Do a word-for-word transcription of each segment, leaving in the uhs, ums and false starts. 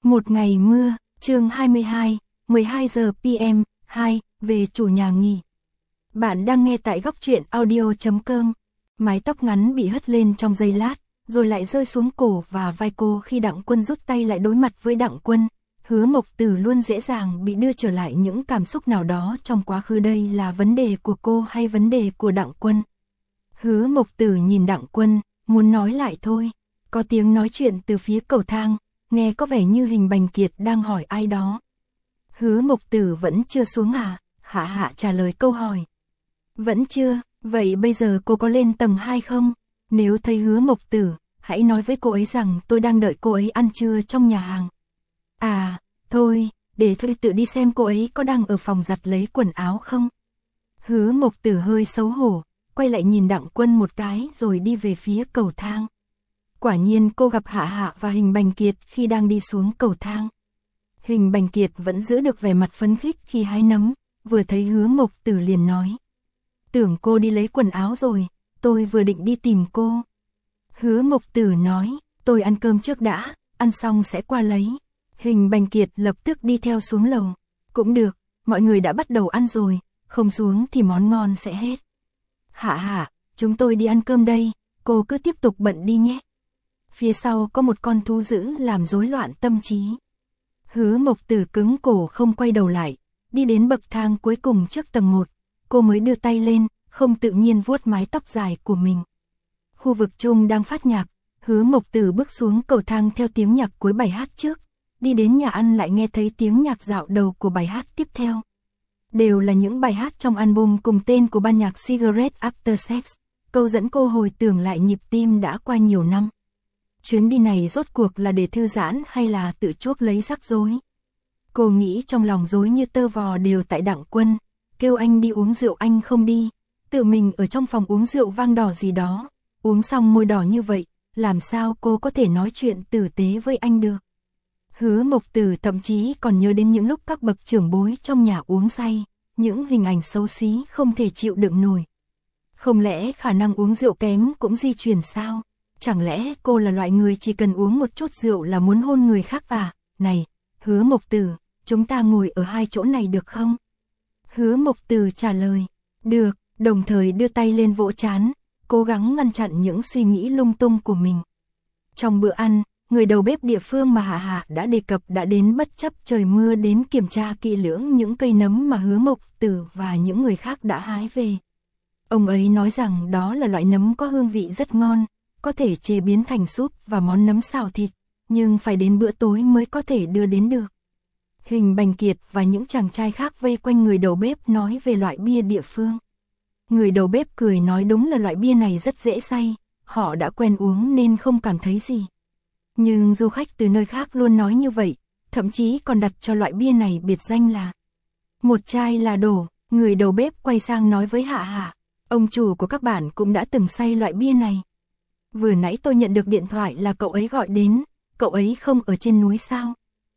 Một ngày mưa, chương hai mươi hai, mười hai giờ pê em, hai, về chủ nhà nghỉ. Bạn đang nghe tại góc truyện audio chấm com. Mái tóc ngắn bị hất lên trong giây lát, rồi lại rơi xuống cổ và vai cô khi Đặng Quân rút tay lại đối mặt với Đặng Quân. Hứa Mộc Tử luôn dễ dàng bị đưa trở lại những cảm xúc nào đó trong quá khứ, đây là vấn đề của cô hay vấn đề của Đặng Quân? Hứa Mộc Tử nhìn Đặng Quân, muốn nói lại thôi. Có tiếng nói chuyện từ phía cầu thang, nghe có vẻ như Hình Bành Kiệt đang hỏi ai đó. Hứa Mộc Tử vẫn chưa xuống à? Hạ Hạ trả lời câu hỏi. Vẫn chưa, vậy bây giờ cô có lên tầng hai không? Nếu thấy Hứa Mộc Tử, hãy nói với cô ấy rằng tôi đang đợi cô ấy ăn trưa trong nhà hàng. À, thôi, để tôi tự đi xem cô ấy có đang ở phòng giặt lấy quần áo không. Hứa Mộc Tử hơi xấu hổ, quay lại nhìn Đặng Quân một cái rồi đi về phía cầu thang. Quả nhiên cô gặp Hạ Hạ và Hình Bành Kiệt khi đang đi xuống cầu thang. Hình Bành Kiệt vẫn giữ được vẻ mặt phấn khích khi hái nấm, vừa thấy Hứa Mộc Tử liền nói. Tưởng cô đi lấy quần áo rồi, tôi vừa định đi tìm cô. Hứa Mộc Tử nói, tôi ăn cơm trước đã, ăn xong sẽ qua lấy. Hình Bành Kiệt lập tức đi theo xuống lầu. Cũng được, mọi người đã bắt đầu ăn rồi, không xuống thì món ngon sẽ hết. Hạ Hạ, chúng tôi đi ăn cơm đây, cô cứ tiếp tục bận đi nhé. Phía sau có một con thú dữ làm rối loạn tâm trí. Hứa Mộc Tử cứng cổ không quay đầu lại, đi đến bậc thang cuối cùng trước tầng một, cô mới đưa tay lên, không tự nhiên vuốt mái tóc dài của mình. Khu vực chung đang phát nhạc, Hứa Mộc Tử bước xuống cầu thang theo tiếng nhạc cuối bài hát trước, đi đến nhà ăn lại nghe thấy tiếng nhạc dạo đầu của bài hát tiếp theo. Đều là những bài hát trong album cùng tên của ban nhạc Cigarette After Sex, câu dẫn cô hồi tưởng lại nhịp tim đã qua nhiều năm. Chuyến đi này rốt cuộc là để thư giãn hay là tự chuốc lấy rắc rối? Cô nghĩ trong lòng rối như tơ vò đều tại Đặng Quân, kêu anh đi uống rượu anh không đi, tự mình ở trong phòng uống rượu vang đỏ gì đó, uống xong môi đỏ như vậy, làm sao cô có thể nói chuyện tử tế với anh được? Hứa Mộc Tử thậm chí còn nhớ đến những lúc các bậc trưởng bối trong nhà uống say, những hình ảnh xấu xí không thể chịu đựng nổi. Không lẽ khả năng uống rượu kém cũng di truyền sao? Chẳng lẽ cô là loại người chỉ cần uống một chút rượu là muốn hôn người khác à? Này, Hứa Mộc Tử, chúng ta ngồi ở hai chỗ này được không? Hứa Mộc Tử trả lời, được, đồng thời đưa tay lên vỗ trán, cố gắng ngăn chặn những suy nghĩ lung tung của mình. Trong bữa ăn, người đầu bếp địa phương mà Hạ Hạ đã đề cập đã đến bất chấp trời mưa đến kiểm tra kỹ lưỡng những cây nấm mà Hứa Mộc Tử và những người khác đã hái về. Ông ấy nói rằng đó là loại nấm có hương vị rất ngon, có thể chế biến thành súp và món nấm xào thịt, nhưng phải đến bữa tối mới có thể đưa đến được. Hình Bành Kiệt và những chàng trai khác vây quanh người đầu bếp nói về loại bia địa phương. Người đầu bếp cười nói đúng là loại bia này rất dễ say, họ đã quen uống nên không cảm thấy gì. Nhưng du khách từ nơi khác luôn nói như vậy, thậm chí còn đặt cho loại bia này biệt danh là một chai là đổ. Người đầu bếp quay sang nói với Hạ Hạ, ông chủ của các bạn cũng đã từng say loại bia này. Vừa nãy tôi nhận được điện thoại là cậu ấy gọi đến, cậu ấy không ở trên núi sao?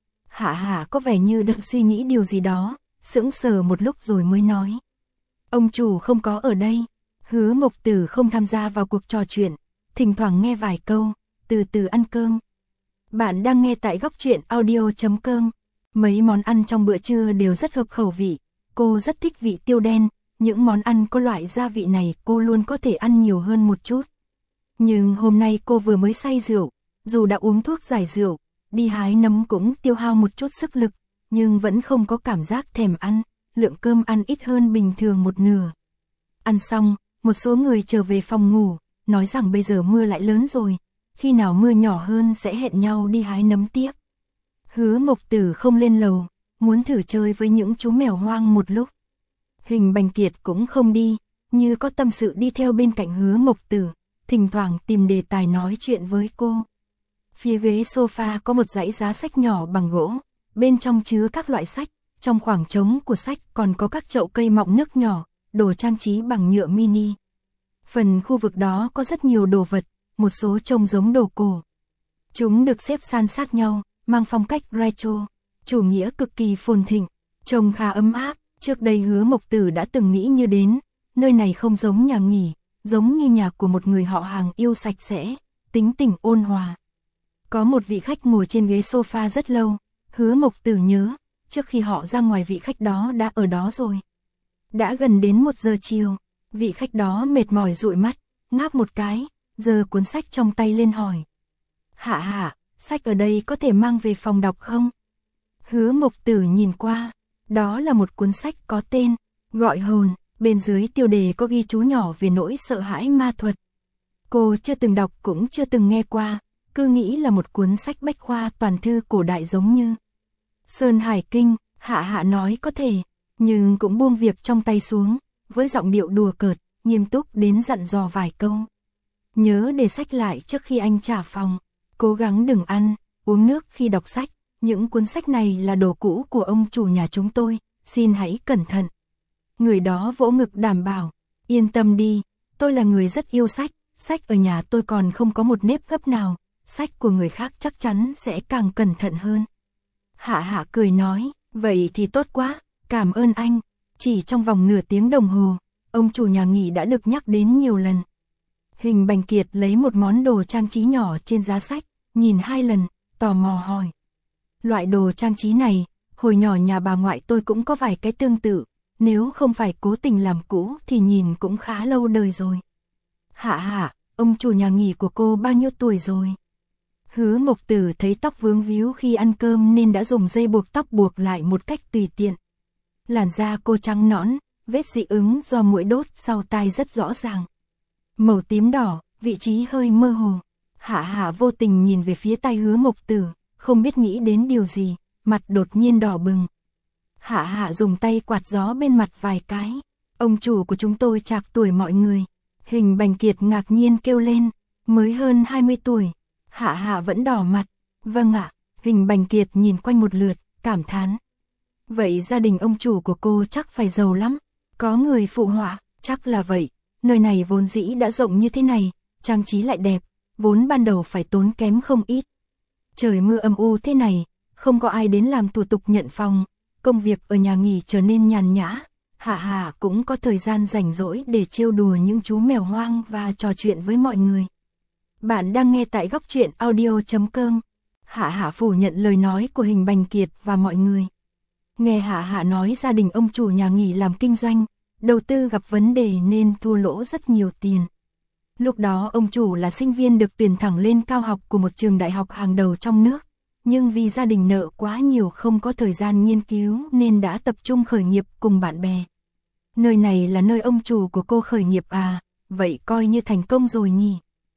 Hạ Hạ có vẻ như đang suy nghĩ điều gì đó, sững sờ một lúc rồi mới nói. Ông chủ không có ở đây. Hứa Mộc Tử không tham gia vào cuộc trò chuyện, thỉnh thoảng nghe vài câu, từ từ ăn cơm. Bạn đang nghe tại góc truyện audio chấm com. Mấy món ăn trong bữa trưa đều rất hợp khẩu vị, cô rất thích vị tiêu đen, những món ăn có loại gia vị này cô luôn có thể ăn nhiều hơn một chút. Nhưng hôm nay cô vừa mới say rượu, dù đã uống thuốc giải rượu, đi hái nấm cũng tiêu hao một chút sức lực, nhưng vẫn không có cảm giác thèm ăn, lượng cơm ăn ít hơn bình thường một nửa. Ăn xong, một số người trở về phòng ngủ, nói rằng bây giờ mưa lại lớn rồi, khi nào mưa nhỏ hơn sẽ hẹn nhau đi hái nấm tiếp. Hứa Mộc Tử không lên lầu, muốn thử chơi với những chú mèo hoang một lúc. Hình Bành Kiệt cũng không đi, như có tâm sự đi theo bên cạnh Hứa Mộc Tử, thỉnh thoảng tìm đề tài nói chuyện với cô. Phía ghế sofa có một dãy giá sách nhỏ bằng gỗ, bên trong chứa các loại sách, trong khoảng trống của sách còn có các chậu cây mọng nước nhỏ, đồ trang trí bằng nhựa mini. Phần khu vực đó có rất nhiều đồ vật, một số trông giống đồ cổ. Chúng được xếp san sát nhau, mang phong cách retro, chủ nghĩa cực kỳ phồn thịnh, trông khá ấm áp. Trước đây Hứa Mộc Tử đã từng nghĩ như đến, nơi này không giống nhà nghỉ, giống như nhà của một người họ hàng yêu sạch sẽ, tính tình ôn hòa. Có một vị khách ngồi trên ghế sofa rất lâu, Hứa Mộc Tử nhớ, trước khi họ ra ngoài vị khách đó đã ở đó rồi. Đã gần đến một giờ chiều, vị khách đó mệt mỏi dụi mắt, ngáp một cái, giơ cuốn sách trong tay lên hỏi. Hạ hạ, sách ở đây có thể mang về phòng đọc không? Hứa Mộc Tử nhìn qua, đó là một cuốn sách có tên, Gọi hồn, bên dưới tiêu đề có ghi chú nhỏ về nỗi sợ hãi ma thuật. Cô chưa từng đọc cũng chưa từng nghe qua, cứ nghĩ là một cuốn sách bách khoa toàn thư cổ đại giống như Sơn Hải Kinh. Hạ hạ nói có thể, nhưng cũng buông việc trong tay xuống, với giọng điệu đùa cợt, nghiêm túc đến dặn dò vài câu. Nhớ để sách lại trước khi anh trả phòng, cố gắng đừng ăn, uống nước khi đọc sách, những cuốn sách này là đồ cũ của ông chủ nhà chúng tôi, xin hãy cẩn thận. Người đó vỗ ngực đảm bảo, yên tâm đi, tôi là người rất yêu sách, sách ở nhà tôi còn không có một nếp gấp nào, sách của người khác chắc chắn sẽ càng cẩn thận hơn. Hạ hạ cười nói, vậy thì tốt quá, cảm ơn anh. Chỉ trong vòng nửa tiếng đồng hồ, ông chủ nhà nghỉ đã được nhắc đến nhiều lần. Hình Bành Kiệt lấy một món đồ trang trí nhỏ trên giá sách, nhìn hai lần, tò mò hỏi. Loại đồ trang trí này, hồi nhỏ nhà bà ngoại tôi cũng có vài cái tương tự, nếu không phải cố tình làm cũ thì nhìn cũng khá lâu đời rồi. Hạ hạ, ông chủ nhà nghỉ của cô bao nhiêu tuổi rồi? Hứa Mộc Tử thấy tóc vướng víu khi ăn cơm nên đã dùng dây buộc tóc buộc lại một cách tùy tiện. Làn da cô trắng nõn, vết dị ứng do muỗi đốt sau tai rất rõ ràng. Màu tím đỏ, vị trí hơi mơ hồ. Hạ hạ vô tình nhìn về phía tay Hứa Mộc Tử, không biết nghĩ đến điều gì, mặt đột nhiên đỏ bừng. Hạ hạ dùng tay quạt gió bên mặt vài cái. Ông chủ của chúng tôi trạc tuổi mọi người. Hình Bành Kiệt ngạc nhiên kêu lên, mới hơn hai mươi tuổi. Hạ hạ vẫn đỏ mặt. Vâng ạ, Hình Bành Kiệt nhìn quanh một lượt, cảm thán. Vậy gia đình ông chủ của cô chắc phải giàu lắm. Có người phụ họa, chắc là vậy. Nơi này vốn dĩ đã rộng như thế này, trang trí lại đẹp, vốn ban đầu phải tốn kém không ít. Trời mưa âm u thế này, không có ai đến làm thủ tục nhận phòng, công việc ở nhà nghỉ trở nên nhàn nhã. Hạ hạ cũng có thời gian rảnh rỗi để trêu đùa những chú mèo hoang và trò chuyện với mọi người. Bạn đang nghe tại góc truyện audio chấm com. Hạ hạ phủ nhận lời nói của Hình Bành Kiệt và mọi người. Nghe Hạ hạ nói gia đình ông chủ nhà nghỉ làm kinh doanh, đầu tư gặp vấn đề nên thua lỗ rất nhiều tiền. Lúc đó ông chủ là sinh viên được tuyển thẳng lên cao học của một trường đại học hàng đầu trong nước, nhưng vì gia đình nợ quá nhiều không có thời gian nghiên cứu nên đã tập trung khởi nghiệp cùng bạn bè. Nơi này là nơi ông chủ của cô khởi nghiệp à, vậy coi như thành công rồi nhỉ.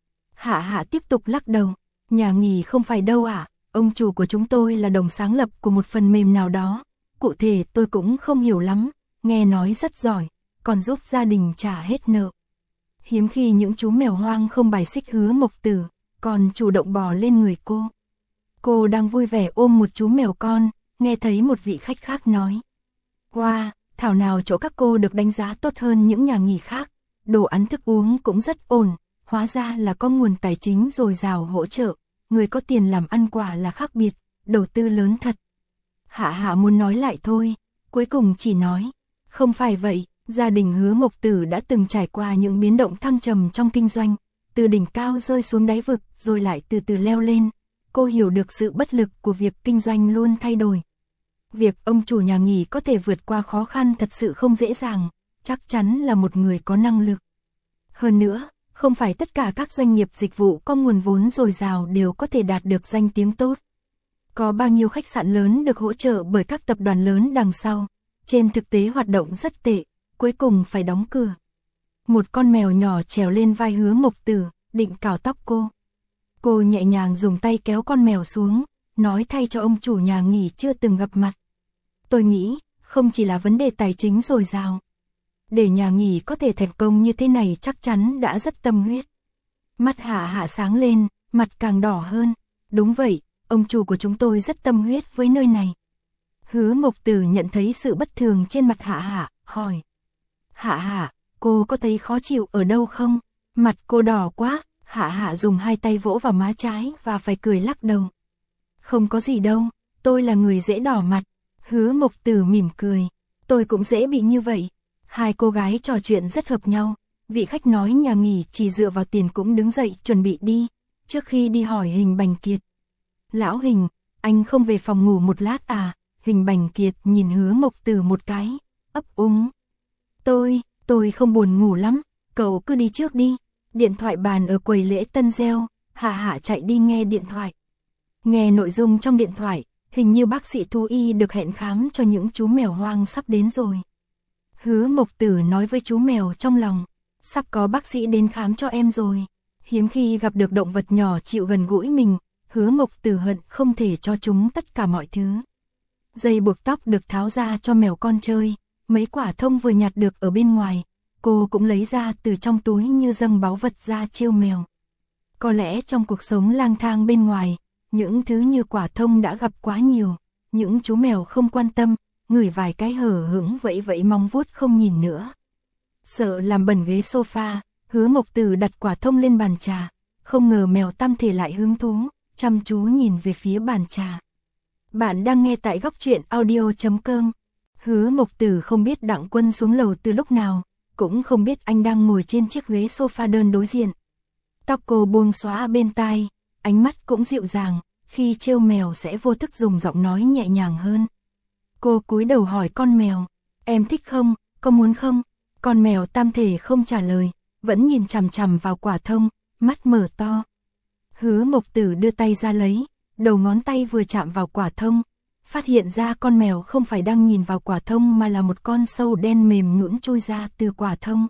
Hạ hạ tiếp tục lắc đầu, nhà nghỉ không phải đâu ạ, à, ông chủ của chúng tôi là đồng sáng lập của một phần mềm nào đó, cụ thể tôi cũng không hiểu lắm, nghe nói rất giỏi, còn giúp gia đình trả hết nợ. Hiếm khi những chú mèo hoang không bài xích Hứa Mộc Tử, còn chủ động bò lên người cô. Cô đang vui vẻ ôm một chú mèo con, nghe thấy một vị khách khác nói. Wow, thảo nào chỗ các cô được đánh giá tốt hơn những nhà nghỉ khác, đồ ăn thức uống cũng rất ổn, hóa ra là có nguồn tài chính dồi dào hỗ trợ, người có tiền làm ăn quả là khác biệt, đầu tư lớn thật. Hạ hạ muốn nói lại thôi, cuối cùng chỉ nói, không phải vậy, gia đình Hứa Mộc Tử đã từng trải qua những biến động thăng trầm trong kinh doanh, từ đỉnh cao rơi xuống đáy vực rồi lại từ từ leo lên. Cô hiểu được sự bất lực của việc kinh doanh luôn thay đổi. Việc ông chủ nhà nghỉ có thể vượt qua khó khăn thật sự không dễ dàng, chắc chắn là một người có năng lực. Hơn nữa, không phải tất cả các doanh nghiệp dịch vụ có nguồn vốn dồi dào đều có thể đạt được danh tiếng tốt. Có bao nhiêu khách sạn lớn được hỗ trợ bởi các tập đoàn lớn đằng sau, trên thực tế hoạt động rất tệ, cuối cùng phải đóng cửa. Một con mèo nhỏ trèo lên vai Hứa Mộc Tử, định cào tóc cô. Cô nhẹ nhàng dùng tay kéo con mèo xuống, nói thay cho ông chủ nhà nghỉ chưa từng gặp mặt. Tôi nghĩ, không chỉ là vấn đề tài chính dồi dào. Để nhà nghỉ có thể thành công như thế này chắc chắn đã rất tâm huyết. Mắt Hạ hạ sáng lên, mặt càng đỏ hơn. Đúng vậy, ông chủ của chúng tôi rất tâm huyết với nơi này. Hứa Mộc Tử nhận thấy sự bất thường trên mặt Hạ hạ, hỏi. Hạ hạ, cô có thấy khó chịu ở đâu không? Mặt cô đỏ quá. Hạ hạ dùng hai tay vỗ vào má trái và phải cười lắc đầu. Không có gì đâu, tôi là người dễ đỏ mặt. Hứa Mộc Tử mỉm cười. Tôi cũng dễ bị như vậy. Hai cô gái trò chuyện rất hợp nhau. Vị khách nói nhà nghỉ chỉ dựa vào tiền cũng đứng dậy chuẩn bị đi. Trước khi đi hỏi Hình Bành Kiệt. Lão Hình, anh không về phòng ngủ một lát à? Hình Bành Kiệt nhìn Hứa Mộc Tử một cái, ấp úng. Tôi, tôi không buồn ngủ lắm, cậu cứ đi trước đi. Điện thoại bàn ở quầy lễ tân reo, Hạ Hạ chạy đi nghe điện thoại. Nghe nội dung trong điện thoại, hình như bác sĩ thú y được hẹn khám cho những chú mèo hoang sắp đến rồi. Hứa Mộc Tử nói với chú mèo trong lòng, sắp có bác sĩ đến khám cho em rồi. Hiếm khi gặp được động vật nhỏ chịu gần gũi mình, Hứa Mộc Tử hận không thể cho chúng tất cả mọi thứ. Dây buộc tóc được tháo ra cho mèo con chơi, mấy quả thông vừa nhặt được ở bên ngoài, cô cũng lấy ra từ trong túi như dâng báu vật ra trêu mèo. Có lẽ trong cuộc sống lang thang bên ngoài, những thứ như quả thông đã gặp quá nhiều, những chú mèo không quan tâm, ngửi vài cái hở hững vẫy vẫy móng vuốt không nhìn nữa. Sợ làm bẩn ghế sofa, Hứa Mộc Tử đặt quả thông lên bàn trà, không ngờ mèo Tam Thể lại hứng thú, chăm chú nhìn về phía bàn trà. Bạn đang nghe tại góc truyện audio chấm com. Hứa Mộc Tử không biết Đặng Quân xuống lầu từ lúc nào, cũng không biết anh đang ngồi trên chiếc ghế sofa đơn đối diện. Tóc cô buông xõa bên tai, ánh mắt cũng dịu dàng, khi trêu mèo sẽ vô thức dùng giọng nói nhẹ nhàng hơn. Cô cúi đầu hỏi con mèo, em thích không, có muốn không? Con mèo Tam Thể không trả lời, vẫn nhìn chằm chằm vào quả thông, mắt mở to. Hứa Mộc Tử đưa tay ra lấy, đầu ngón tay vừa chạm vào quả thông, phát hiện ra con mèo không phải đang nhìn vào quả thông mà là một con sâu đen mềm nhũn chui ra từ quả thông.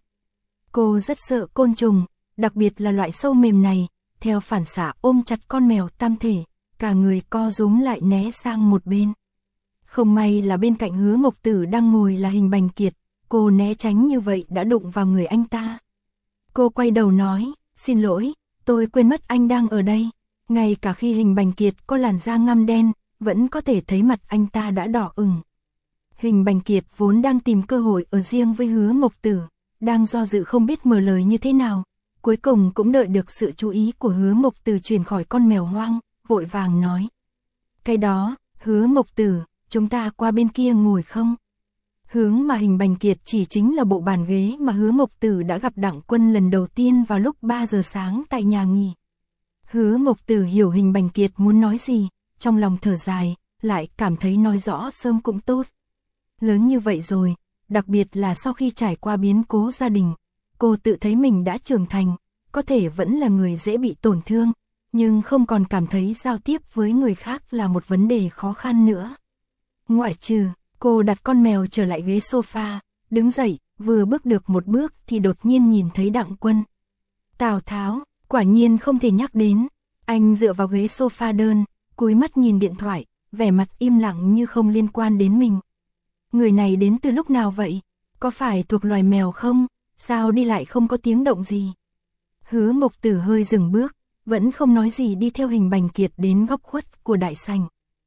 Cô rất sợ côn trùng, đặc biệt là loại sâu mềm này, theo phản xạ ôm chặt con mèo Tam Thể, cả người co rúm lại né sang một bên. Không may là bên cạnh Hứa Mộc Tử đang ngồi là Hình Bành Kiệt, cô né tránh như vậy đã đụng vào người anh ta. Cô quay đầu nói, xin lỗi, tôi quên mất anh đang ở đây. Ngay cả khi Hình Bành Kiệt có làn da ngăm đen, vẫn có thể thấy mặt anh ta đã đỏ ửng. Hình Bành Kiệt vốn đang tìm cơ hội ở riêng với Hứa Mộc Tử, đang do dự không biết mở lời như thế nào, cuối cùng cũng đợi được sự chú ý của Hứa Mộc Tử chuyển khỏi con mèo hoang, vội vàng nói. Cái đó, Hứa Mộc Tử, chúng ta qua bên kia ngồi không? Hướng mà Hình Bành Kiệt chỉ chính là bộ bàn ghế mà Hứa Mộc Tử đã gặp Đặng Quân lần đầu tiên vào lúc ba giờ sáng tại nhà nghỉ. Hứa Mộc Tử hiểu Hình Bành Kiệt muốn nói gì, trong lòng thở dài, lại cảm thấy nói rõ sớm cũng tốt. Lớn như vậy rồi, đặc biệt là sau khi trải qua biến cố gia đình, cô tự thấy mình đã trưởng thành, có thể vẫn là người dễ bị tổn thương, nhưng không còn cảm thấy giao tiếp với người khác là một vấn đề khó khăn nữa. Ngoại trừ, cô đặt con mèo trở lại ghế sofa, đứng dậy, vừa bước được một bước thì đột nhiên nhìn thấy Đặng Quân. Tào Tháo, quả nhiên không thể nhắc đến, anh dựa vào ghế sofa đơn, cúi mắt nhìn điện thoại, vẻ mặt im lặng như không liên quan đến mình. Người này đến từ lúc nào vậy? Có phải thuộc loài mèo không? Sao đi lại không có tiếng động gì? Hứa Mộc Tử hơi dừng bước, vẫn không nói gì đi theo Hình Bành Kiệt đến góc khuất của đại sảnh.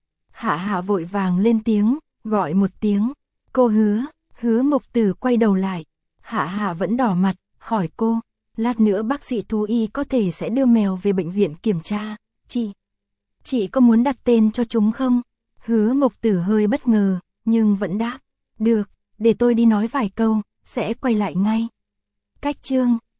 Hạ Hạ vội vàng lên tiếng, gọi một tiếng, cô Hứa. Hứa Mộc Tử quay đầu lại, Hạ Hạ vẫn đỏ mặt, hỏi cô, lát nữa bác sĩ thú y có thể sẽ đưa mèo về bệnh viện kiểm tra, chị, chị có muốn đặt tên cho chúng không? Hứa Mộc Tử hơi bất ngờ, nhưng vẫn đáp, được, để tôi đi nói vài câu, sẽ quay lại ngay. Cách chương